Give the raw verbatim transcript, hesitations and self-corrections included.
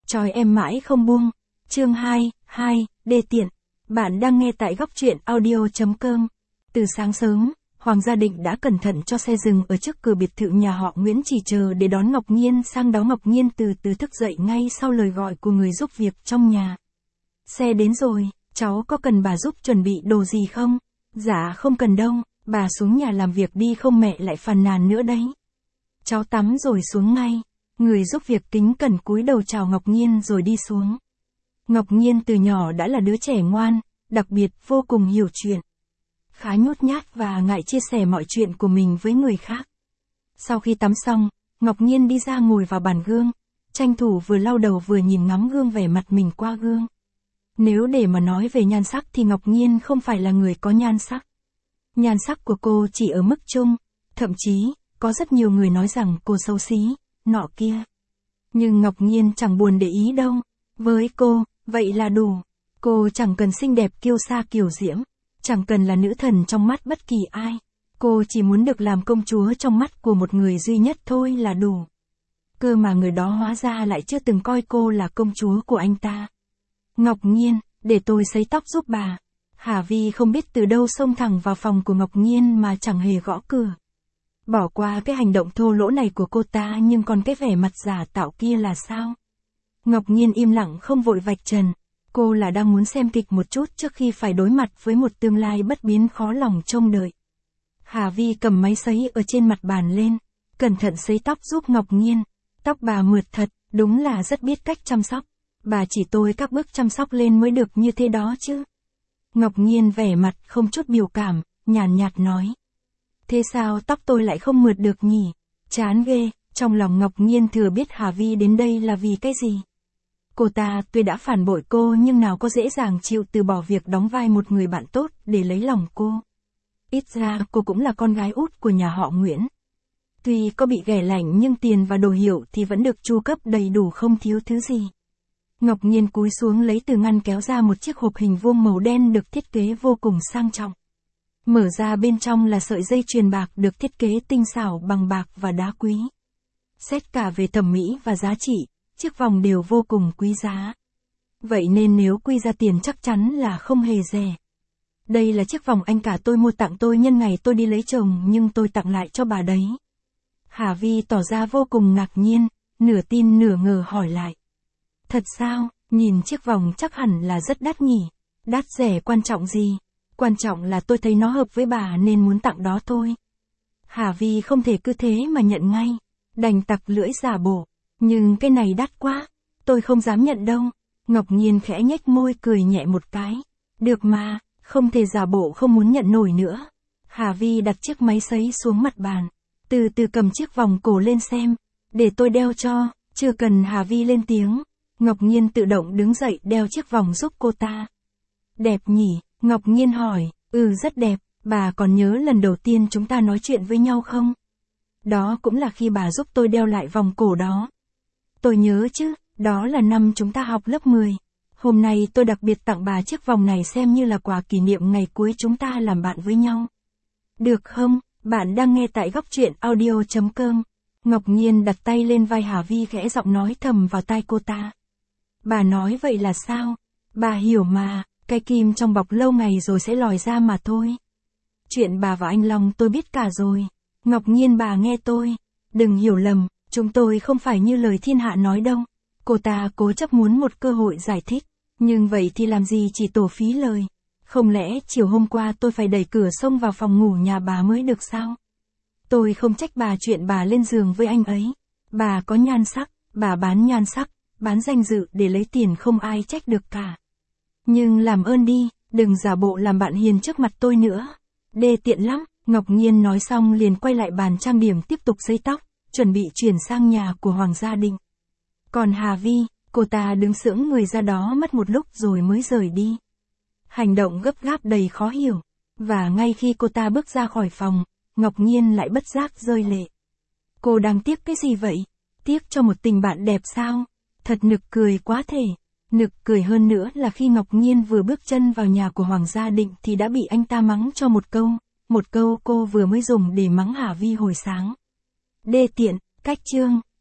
Trói em mãi không buông. Chương hai, hai, đê tiện. Bạn đang nghe tại góc truyện audio chấm com. Từ sáng sớm, Hoàng Gia Định đã cẩn thận cho xe dừng ở trước cửa biệt thự nhà họ Nguyễn chỉ chờ để đón Ngọc Nhiên sang đó. Ngọc Nhiên từ từ thức dậy ngay sau lời gọi của người giúp việc trong nhà. Xe đến rồi, cháu có cần bà giúp chuẩn bị đồ gì không? Dạ không cần đâu, bà xuống nhà làm việc đi không mẹ lại phàn nàn nữa đấy. Cháu tắm rồi xuống ngay. Người giúp việc kính cẩn cúi đầu chào Ngọc Nhiên rồi đi xuống. Ngọc Nhiên từ nhỏ đã là đứa trẻ ngoan, đặc biệt vô cùng hiểu chuyện. Khá nhút nhát và ngại chia sẻ mọi chuyện của mình với người khác. Sau khi tắm xong, Ngọc Nhiên đi ra ngồi vào bàn gương, tranh thủ vừa lau đầu vừa nhìn ngắm gương vẻ mặt mình qua gương. Nếu để mà nói về nhan sắc thì Ngọc Nhiên không phải là người có nhan sắc. Nhan sắc của cô chỉ ở mức trung, thậm chí, có rất nhiều người nói rằng cô xấu xí, nọ kia. Nhưng Ngọc Nhiên chẳng buồn để ý đâu, với cô, vậy là đủ. Cô chẳng cần xinh đẹp kiêu sa kiều diễm, chẳng cần là nữ thần trong mắt bất kỳ ai. Cô chỉ muốn được làm công chúa trong mắt của một người duy nhất thôi là đủ. Cơ mà người đó hóa ra lại chưa từng coi cô là công chúa của anh ta. Ngọc Nhiên, để tôi sấy tóc giúp bà. Hà Vi không biết từ đâu xông thẳng vào phòng của Ngọc Nhiên mà chẳng hề gõ cửa. Bỏ qua cái hành động thô lỗ này của cô ta, nhưng còn cái vẻ mặt giả tạo kia là sao? Ngọc Nhiên im lặng không vội vạch trần. Cô là đang muốn xem kịch một chút trước khi phải đối mặt với một tương lai bất biến khó lòng trông đợi. Hà Vi cầm máy sấy ở trên mặt bàn lên, cẩn thận sấy tóc giúp Ngọc Nhiên. Tóc bà mượt thật, đúng là rất biết cách chăm sóc. Bà chỉ tôi các bước chăm sóc lên mới được như thế đó chứ. Ngọc Nhiên vẻ mặt không chút biểu cảm, nhàn nhạt nói. Thế sao tóc tôi lại không mượt được nhỉ? Chán ghê. Trong lòng Ngọc Nhiên thừa biết Hà Vi đến đây là vì cái gì. Cô ta tuy đã phản bội cô nhưng nào có dễ dàng chịu từ bỏ việc đóng vai một người bạn tốt để lấy lòng cô. Ít ra cô cũng là con gái út của nhà họ Nguyễn. Tuy có bị ghẻ lạnh nhưng tiền và đồ hiệu thì vẫn được chu cấp đầy đủ không thiếu thứ gì. Ngọc Nhiên cúi xuống lấy từ ngăn kéo ra một chiếc hộp hình vuông màu đen được thiết kế vô cùng sang trọng. Mở ra bên trong là sợi dây chuyền bạc được thiết kế tinh xảo bằng bạc và đá quý. Xét cả về thẩm mỹ và giá trị, chiếc vòng đều vô cùng quý giá. Vậy nên nếu quy ra tiền chắc chắn là không hề rẻ. Đây là chiếc vòng anh cả tôi mua tặng tôi nhân ngày tôi đi lấy chồng nhưng tôi tặng lại cho bà đấy. Hà Vi tỏ ra vô cùng ngạc nhiên, nửa tin nửa ngờ hỏi lại. Thật sao, nhìn chiếc vòng chắc hẳn là rất đắt nhỉ. Đắt rẻ quan trọng gì? Quan trọng là tôi thấy nó hợp với bà nên muốn tặng đó thôi. Hà Vi không thể cứ thế mà nhận ngay, đành tặc lưỡi giả bộ. Nhưng cái này đắt quá, tôi không dám nhận đâu. Ngọc Nhiên khẽ nhếch môi cười nhẹ một cái. Được mà, không thể giả bộ không muốn nhận nổi nữa. Hà Vi đặt chiếc máy sấy xuống mặt bàn, từ từ cầm chiếc vòng cổ lên xem. Để tôi đeo cho. Chưa cần Hà Vi lên tiếng, Ngọc Nhiên tự động đứng dậy đeo chiếc vòng giúp cô ta. Đẹp nhỉ? Ngọc Nhiên hỏi. Ừ, rất đẹp. Bà còn nhớ lần đầu tiên chúng ta nói chuyện với nhau không? Đó cũng là khi bà giúp tôi đeo lại vòng cổ đó. Tôi nhớ chứ, đó là năm chúng ta học lớp mười. Hôm nay tôi đặc biệt tặng bà chiếc vòng này xem như là quà kỷ niệm ngày cuối chúng ta làm bạn với nhau. Được không? Bạn đang nghe tại góc truyện audio chấm com. Ngọc Nhiên đặt tay lên vai Hà Vi khẽ giọng nói thầm vào tai cô ta. Bà nói vậy là sao? Bà hiểu mà, cái kim trong bọc lâu ngày rồi sẽ lòi ra mà thôi. Chuyện bà và anh Long tôi biết cả rồi. Ngọc Nhiên bà nghe tôi. Đừng hiểu lầm, chúng tôi không phải như lời thiên hạ nói đâu. Cô ta cố chấp muốn một cơ hội giải thích. Nhưng vậy thì làm gì chỉ tổ phí lời. Không lẽ chiều hôm qua tôi phải đẩy cửa xông vào phòng ngủ nhà bà mới được sao? Tôi không trách bà chuyện bà lên giường với anh ấy. Bà có nhan sắc, bà bán nhan sắc, bán danh dự để lấy tiền không ai trách được cả. Nhưng làm ơn đi, đừng giả bộ làm bạn hiền trước mặt tôi nữa. Đê tiện lắm. Ngọc Nhiên nói xong liền quay lại bàn trang điểm tiếp tục sấy tóc, chuẩn bị chuyển sang nhà của Hoàng Gia Định. Còn Hà Vi, cô ta đứng sững người ra đó mất một lúc rồi mới rời đi. Hành động gấp gáp đầy khó hiểu. Và ngay khi cô ta bước ra khỏi phòng, Ngọc Nhiên lại bất giác rơi lệ. Cô đang tiếc cái gì vậy? Tiếc cho một tình bạn đẹp sao? Thật nực cười quá thể. Nực cười hơn nữa là khi Ngọc Nhiên vừa bước chân vào nhà của Hoàng Gia Định thì đã bị anh ta mắng cho một câu. Một câu cô vừa mới dùng để mắng Hà Vi hồi sáng. Đê tiện, cách chương.